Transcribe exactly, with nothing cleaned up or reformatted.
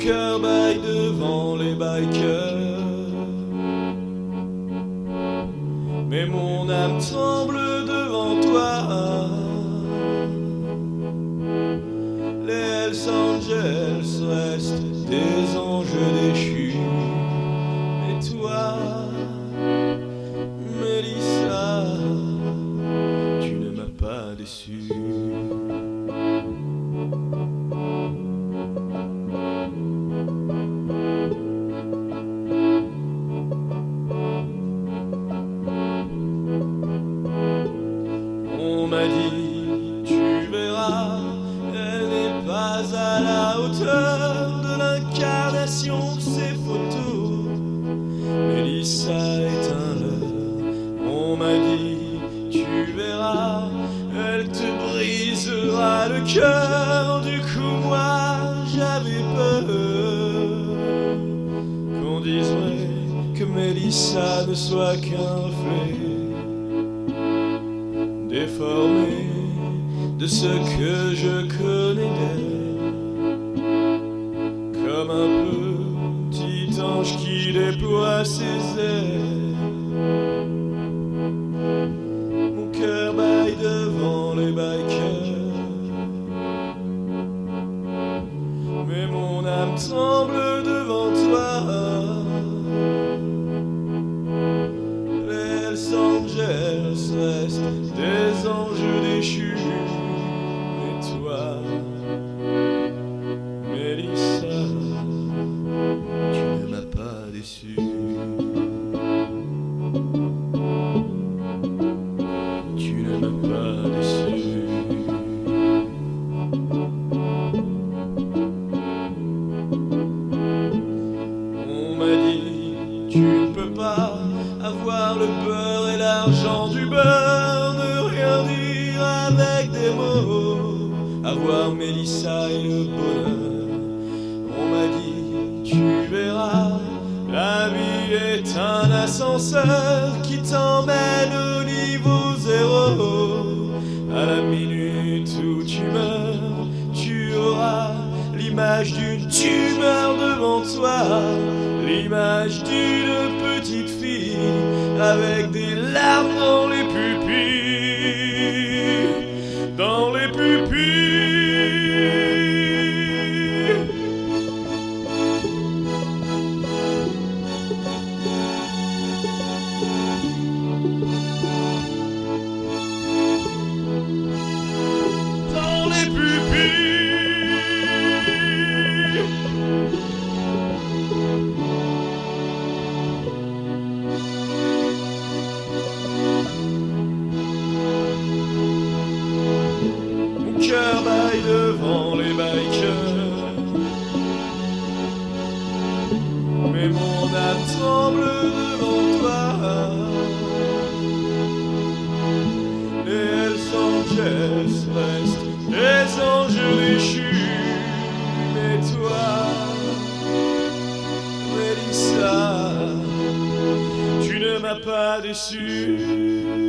cœur baille devant les bikers, mais mon âme tremble devant toi. Les Hells Angels restent des anges déchus, mais toi, Mélissa, tu ne m'as pas déçu. On m'a dit, tu verras, elle n'est pas à la hauteur de l'incarnation de ses photos. Mélissa est un leurre. On m'a dit, tu verras, elle te brisera le cœur. Du coup moi j'avais peur qu'on dise vrai, que Mélissa ne soit qu'un reflet déformé de ce que je connais d'elle, comme un petit ange qui déploie ses ailes. Mon cœur baille devant les bikers, mais mon âme tremble devant toi. Les Hells Angels restent des anges déchus, mais toi, Mélissa, tu ne m'as pas déçu. Tu ne m'as pas déçu. On m'a dit, tu ne peux pas avoir le beurre et l'argent du beurre, ne rien dire avec des mots, avoir Mélissa et le bonheur. On m'a dit, tu verras, la vie est un ascenseur qui t'emmène au niveau zéro. À la minute où tu meurs, tu auras l'image d'une tumeur devant toi, l'image d'une petite fille avec des larmes dans les pupilles, dans les pupilles. Dans les pupilles. Mon cœur baille devant les bikers, mais mon âme tremble devant toi. Les Hells Angels restent des anges déchus, mais toi, Mélissa, tu ne m'as pas déçu.